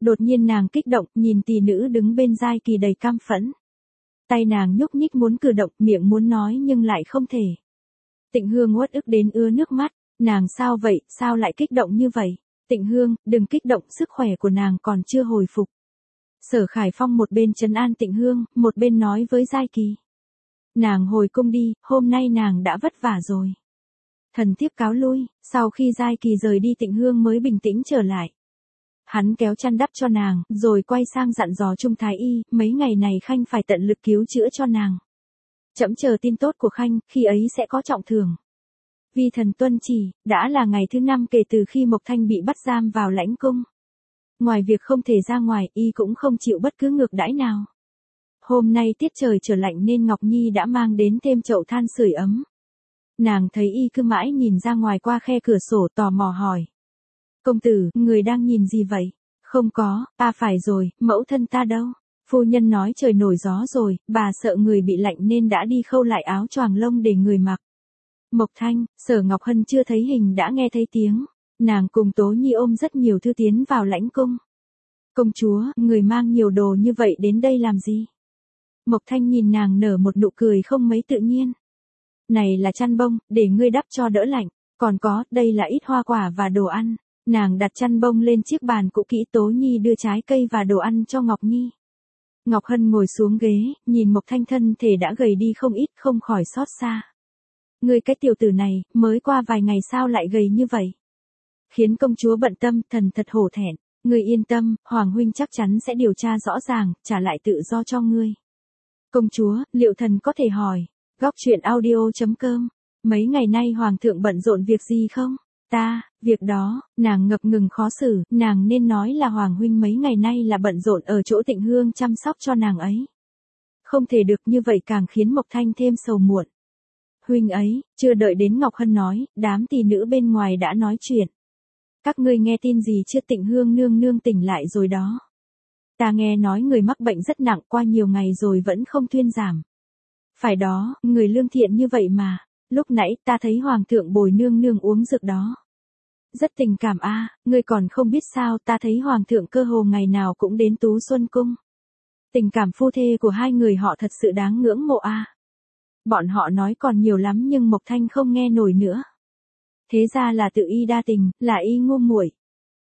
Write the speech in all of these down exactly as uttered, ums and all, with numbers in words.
Đột nhiên nàng kích động, nhìn tỷ nữ đứng bên Giai Kỳ đầy cam phẫn. Tay nàng nhúc nhích muốn cử động, miệng muốn nói nhưng lại không thể. Tịnh Hương uất ức đến ứa nước mắt, nàng sao vậy, sao lại kích động như vậy? Tịnh Hương, đừng kích động, sức khỏe của nàng còn chưa hồi phục. Sở Khải Phong một bên trấn an Tịnh Hương, một bên nói với Giai Kỳ. Nàng hồi cung đi, hôm nay nàng đã vất vả rồi. Thần thiếp cáo lui, sau khi Giai Kỳ rời đi Tịnh Hương mới bình tĩnh trở lại. Hắn kéo chăn đắp cho nàng, rồi quay sang dặn dò Trung Thái Y, mấy ngày này Khanh phải tận lực cứu chữa cho nàng. Trẫm chờ tin tốt của Khanh, khi ấy sẽ có trọng thưởng. Vi thần tuân chỉ, đã là ngày thứ năm kể từ khi Mộc Thanh bị bắt giam vào lãnh cung. Ngoài việc không thể ra ngoài, y cũng không chịu bất cứ ngược đãi nào. Hôm nay tiết trời trở lạnh nên Ngọc Nhi đã mang đến thêm chậu than sưởi ấm. Nàng thấy y cứ mãi nhìn ra ngoài qua khe cửa sổ tò mò hỏi. Công tử, người đang nhìn gì vậy? Không có, à phải rồi, mẫu thân ta đâu? Phu nhân nói trời nổi gió rồi, bà sợ người bị lạnh nên đã đi khâu lại áo choàng lông để người mặc. Mộc Thanh, Sở Ngọc Hân chưa thấy hình đã nghe thấy tiếng. Nàng cùng Tố Nhi ôm rất nhiều thư tiến vào lãnh cung. Công chúa, người mang nhiều đồ như vậy đến đây làm gì? Mộc Thanh nhìn nàng nở một nụ cười không mấy tự nhiên. Này là chăn bông, để ngươi đắp cho đỡ lạnh. Còn có, đây là ít hoa quả và đồ ăn. Nàng đặt chăn bông lên chiếc bàn cũ kỹ. Tố Nhi đưa trái cây và đồ ăn cho Ngọc Nhi. Ngọc Hân ngồi xuống ghế, nhìn Mộc Thanh thân thể đã gầy đi không ít, không khỏi xót xa. Ngươi cái tiểu tử này, mới qua vài ngày sao lại gầy như vậy? Khiến công chúa bận tâm, thần thật hổ thẹn. Ngươi yên tâm, Hoàng huynh chắc chắn sẽ điều tra rõ ràng, trả lại tự do cho ngươi. Công chúa, liệu thần có thể hỏi? Góc truyện audio chấm com. Mấy ngày nay Hoàng thượng bận rộn việc gì không? Ta, việc đó, nàng ngập ngừng khó xử, nàng nên nói là Hoàng huynh mấy ngày nay là bận rộn ở chỗ Tịnh Hương chăm sóc cho nàng ấy. Không thể được như vậy càng khiến Mộc Thanh thêm sầu muộn. Huynh ấy, chưa đợi đến Ngọc Hân nói, đám tỷ nữ bên ngoài đã nói chuyện. Các ngươi nghe tin gì chưa? Tịnh Hương nương nương tỉnh lại rồi đó. Ta nghe nói người mắc bệnh rất nặng qua nhiều ngày rồi vẫn không thuyên giảm. Phải đó, người lương thiện như vậy mà. Lúc nãy ta thấy Hoàng thượng bồi nương nương uống dược đó. Rất tình cảm a, à, ngươi còn không biết sao, ta thấy Hoàng thượng cơ hồ ngày nào cũng đến Tú Xuân Cung. Tình cảm phu thê của hai người họ thật sự đáng ngưỡng mộ a. À. Bọn họ nói còn nhiều lắm nhưng Mộc Thanh không nghe nổi nữa. Thế ra là tự y đa tình, là y ngu muội.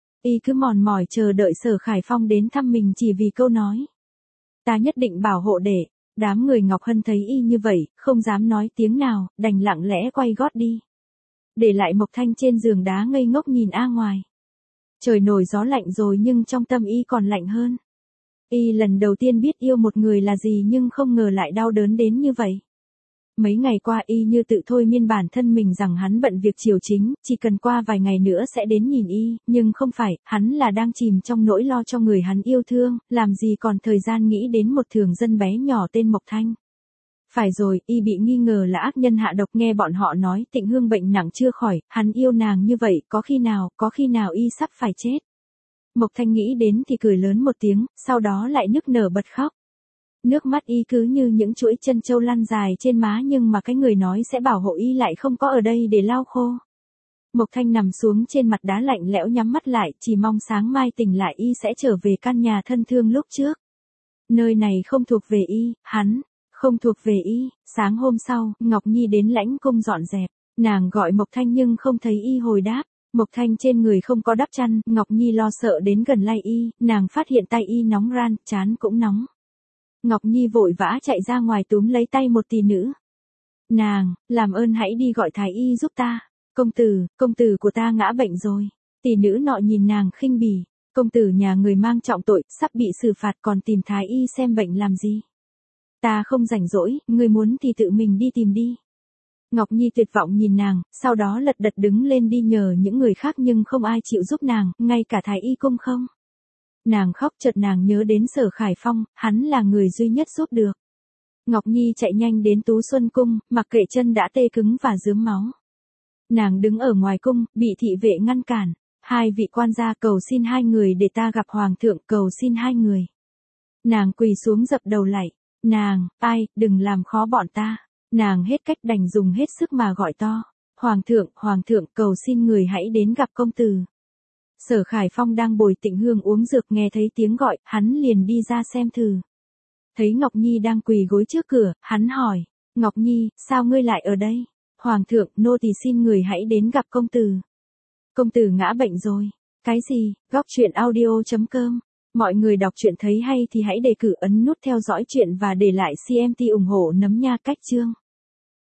Y cứ mòn mỏi chờ đợi Sở Khải Phong đến thăm mình chỉ vì câu nói. Ta nhất định bảo hộ để. Đám người Ngọc Hân thấy y như vậy, không dám nói tiếng nào, đành lặng lẽ quay gót đi. Để lại Mộc Thanh trên giường đá ngây ngốc nhìn a ngoài. Trời nổi gió lạnh rồi nhưng trong tâm y còn lạnh hơn. Y lần đầu tiên biết yêu một người là gì nhưng không ngờ lại đau đớn đến như vậy. Mấy ngày qua y như tự thôi miên bản thân mình rằng hắn bận việc triều chính, chỉ cần qua vài ngày nữa sẽ đến nhìn y, nhưng không phải, hắn là đang chìm trong nỗi lo cho người hắn yêu thương, làm gì còn thời gian nghĩ đến một thường dân bé nhỏ tên Mộc Thanh. Phải rồi, y bị nghi ngờ là ác nhân hạ độc, nghe bọn họ nói Tịnh Hương bệnh nặng chưa khỏi, hắn yêu nàng như vậy, có khi nào, có khi nào y sắp phải chết. Mộc Thanh nghĩ đến thì cười lớn một tiếng, sau đó lại nức nở bật khóc. Nước mắt y cứ như những chuỗi chân châu lăn dài trên má nhưng mà cái người nói sẽ bảo hộ y lại không có ở đây để lau khô. Mộc Thanh nằm xuống trên mặt đá lạnh lẽo nhắm mắt lại, chỉ mong sáng mai tỉnh lại y sẽ trở về căn nhà thân thương lúc trước. Nơi này không thuộc về y, hắn, không thuộc về y. Sáng hôm sau, Ngọc Nhi đến lãnh cung dọn dẹp, nàng gọi Mộc Thanh nhưng không thấy y hồi đáp. Mộc Thanh trên người không có đắp chăn, Ngọc Nhi lo sợ đến gần lay y, nàng phát hiện tay y nóng ran, trán cũng nóng. Ngọc Nhi vội vã chạy ra ngoài túm lấy tay một tỷ nữ. Nàng, làm ơn hãy đi gọi thái y giúp ta. Công tử, công tử của ta ngã bệnh rồi. Tỷ nữ nọ nhìn nàng khinh bỉ. Công tử nhà người mang trọng tội, sắp bị xử phạt còn tìm thái y xem bệnh làm gì. Ta không rảnh rỗi, người muốn thì tự mình đi tìm đi. Ngọc Nhi tuyệt vọng nhìn nàng, sau đó lật đật đứng lên đi nhờ những người khác nhưng không ai chịu giúp nàng, ngay cả thái y cung không. Nàng khóc chợt nàng nhớ đến Sở Khải Phong, hắn là người duy nhất giúp được. Ngọc Nhi chạy nhanh đến Tú Xuân Cung, mặc kệ chân đã tê cứng và rướm máu. Nàng đứng ở ngoài cung, bị thị vệ ngăn cản. Hai vị quan gia cầu xin hai người để ta gặp Hoàng thượng, cầu xin hai người. Nàng quỳ xuống dập đầu lạy. Nàng, ai, đừng làm khó bọn ta. Nàng hết cách đành dùng hết sức mà gọi to. Hoàng thượng, Hoàng thượng cầu xin người hãy đến gặp công tử. Sở Khải Phong đang bồi Tịnh Hương uống dược nghe thấy tiếng gọi, hắn liền đi ra xem thử. Thấy Ngọc Nhi đang quỳ gối trước cửa, hắn hỏi, Ngọc Nhi, sao ngươi lại ở đây? Hoàng thượng, nô tỳ xin người hãy đến gặp công tử. Công tử ngã bệnh rồi. Cái gì? Góc truyện audio chấm com. Mọi người đọc truyện thấy hay thì hãy đề cử ấn nút theo dõi truyện và để lại xê em tê ủng hộ nấm nha cách chương.